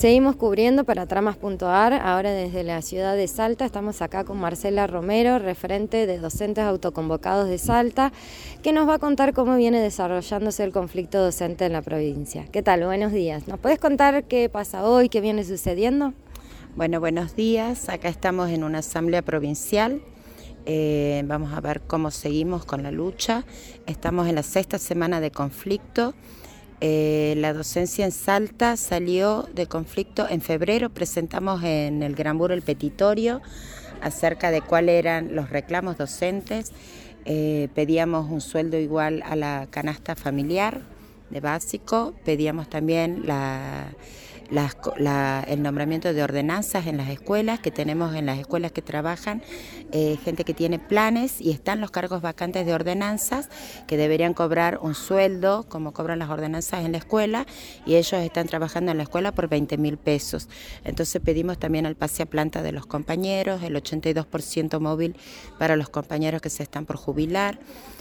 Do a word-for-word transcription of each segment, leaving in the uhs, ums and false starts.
Seguimos cubriendo para Tramas punto a r, ahora desde la ciudad de Salta. Estamos acá con Marcela Romero, referente de docentes autoconvocados de Salta, que nos va a contar cómo viene desarrollándose el conflicto docente en la provincia. ¿Qué tal? Buenos días. ¿Nos puedes contar qué pasa hoy, qué viene sucediendo? Bueno, buenos días. Acá estamos en una asamblea provincial. Eh, vamos a ver cómo seguimos con la lucha. Estamos en la sexta semana de conflicto. Eh, la docencia en Salta salió de conflicto en febrero. Presentamos en el Granburo el petitorio acerca de cuáles eran los reclamos docentes. Eh, pedíamos un sueldo igual a la canasta familiar de básico. Pedíamos también la... Las, la, el nombramiento de ordenanzas en las escuelas, que tenemos en las escuelas que trabajan eh, gente que tiene planes y están los cargos vacantes de ordenanzas que deberían cobrar un sueldo como cobran las ordenanzas en la escuela, y ellos están trabajando en la escuela por veinte mil pesos. Entonces pedimos también al pase a planta de los compañeros, el ochenta y dos por ciento móvil para los compañeros que se están por jubilar.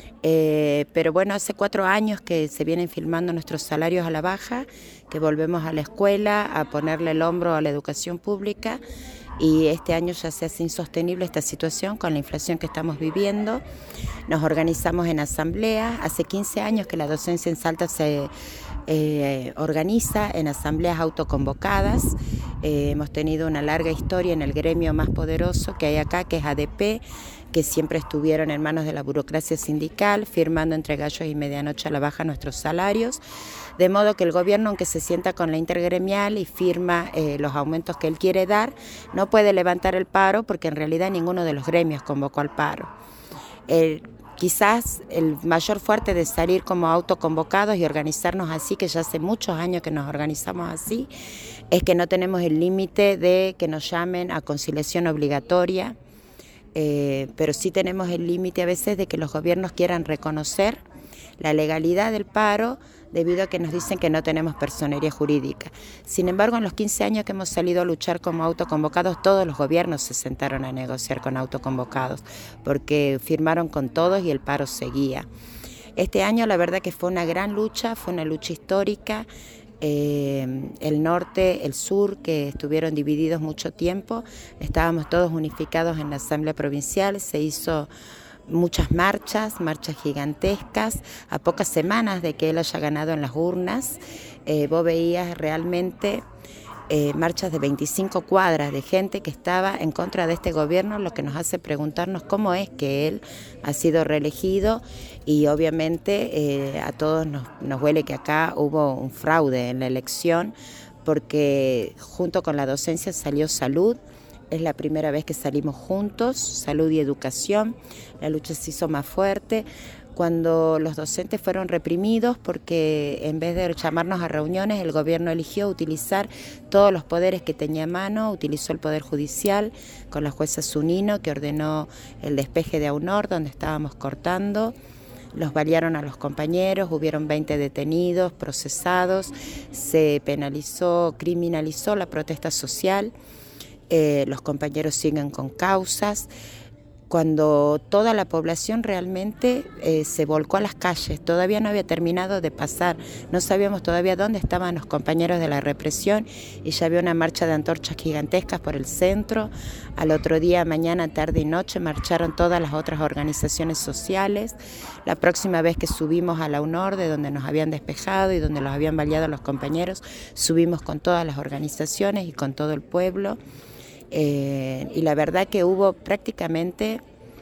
Eh, pero bueno, hace cuatro años que se vienen filmando nuestros salarios a la baja, que volvemos a la escuela a ponerle el hombro a la educación pública, y este año ya se hace insostenible esta situación con la inflación que estamos viviendo. Nos organizamos en asambleas. Hace quince años que la docencia en Salta se eh, organiza en asambleas autoconvocadas. Eh, hemos tenido una larga historia en el gremio más poderoso que hay acá, que es A D P, que siempre estuvieron en manos de la burocracia sindical, firmando entre gallos y medianoche a la baja nuestros salarios, de modo que el gobierno, aunque se sienta con la intergremial y firma eh, los aumentos que él quiere dar, no puede levantar el paro porque en realidad ninguno de los gremios convocó al paro. El, Quizás el mayor fuerte de salir como autoconvocados y organizarnos así, que ya hace muchos años que nos organizamos así, es que no tenemos el límite de que nos llamen a conciliación obligatoria. Eh, pero sí tenemos el límite a veces de que los gobiernos quieran reconocer la legalidad del paro debido a que nos dicen que no tenemos personería jurídica. Sin embargo, en los quince años que hemos salido a luchar como autoconvocados, todos los gobiernos se sentaron a negociar con autoconvocados porque firmaron con todos y el paro seguía. Este año la verdad que fue una gran lucha, fue una lucha histórica. Eh, el norte, el sur, que estuvieron divididos mucho tiempo, estábamos todos unificados en la asamblea provincial. Se hizo muchas marchas, marchas gigantescas, a pocas semanas de que él haya ganado en las urnas. Eh, vos veías realmente eh, marchas de veinticinco cuadras de gente que estaba en contra de este gobierno, lo que nos hace preguntarnos cómo es que él ha sido reelegido. Y obviamente eh, a todos nos, nos huele que acá hubo un fraude en la elección, porque junto con la docencia salió salud. Es la primera vez que salimos juntos, salud y educación. La lucha se hizo más fuerte cuando los docentes fueron reprimidos porque en vez de llamarnos a reuniones, el gobierno eligió utilizar todos los poderes que tenía a mano. Utilizó el Poder Judicial con la jueza Zunino, que ordenó el despeje de AUNOR, donde estábamos cortando. Los balearon a los compañeros, hubieron veinte detenidos, procesados, se penalizó, criminalizó la protesta social. Eh, los compañeros siguen con causas, cuando toda la población realmente eh, se volcó a las calles. Todavía no había terminado de pasar, no sabíamos todavía dónde estaban los compañeros de la represión, y ya había una marcha de antorchas gigantescas por el centro. Al otro día, mañana, tarde y noche, marcharon todas las otras organizaciones sociales. La próxima vez que subimos a la UNOR, de donde nos habían despejado y donde los habían baleado los compañeros, subimos con todas las organizaciones y con todo el pueblo. Eh, y la verdad que hubo prácticamente,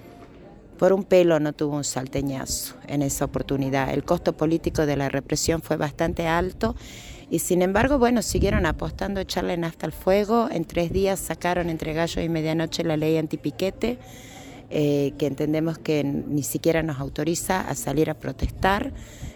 por un pelo no tuvo un salteñazo en esa oportunidad. El costo político de la represión fue bastante alto y sin embargo, bueno, siguieron apostando a echarle nafta al fuego. En tres días sacaron entre gallos y medianoche la ley antipiquete, eh, que entendemos que ni siquiera nos autoriza a salir a protestar.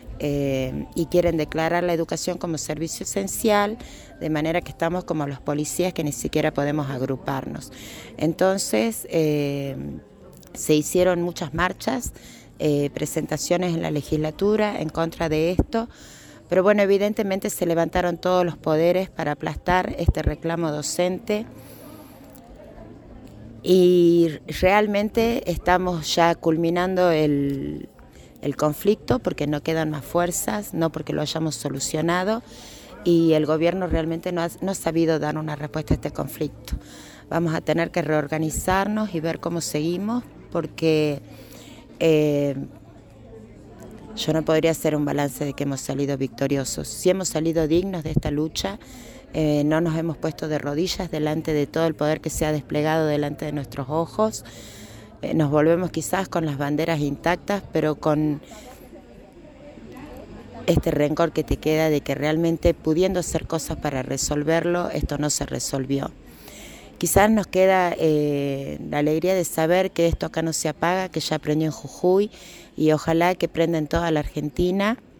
Eh, y quieren declarar la educación como servicio esencial, de manera que estamos como los policías que ni siquiera podemos agruparnos. Entonces eh, se hicieron muchas marchas, eh, presentaciones en la legislatura en contra de esto, pero bueno, evidentemente se levantaron todos los poderes para aplastar este reclamo docente. Y realmente estamos ya culminando el el conflicto porque no quedan más fuerzas, no porque lo hayamos solucionado. y el gobierno realmente no ha, no ha sabido dar una respuesta a este conflicto. Vamos a tener que reorganizarnos y ver cómo seguimos, porque eh, yo no podría hacer un balance de que hemos salido victoriosos. Si hemos salido dignos de esta lucha, eh, no nos hemos puesto de rodillas delante de todo el poder que se ha desplegado delante de nuestros ojos. Eh, nos volvemos quizás con las banderas intactas, pero con este rencor que te queda de que realmente pudiendo hacer cosas para resolverlo, esto no se resolvió. Quizás nos queda eh, la alegría de saber que esto acá no se apaga, que ya prendió en Jujuy y ojalá que prenda en toda la Argentina.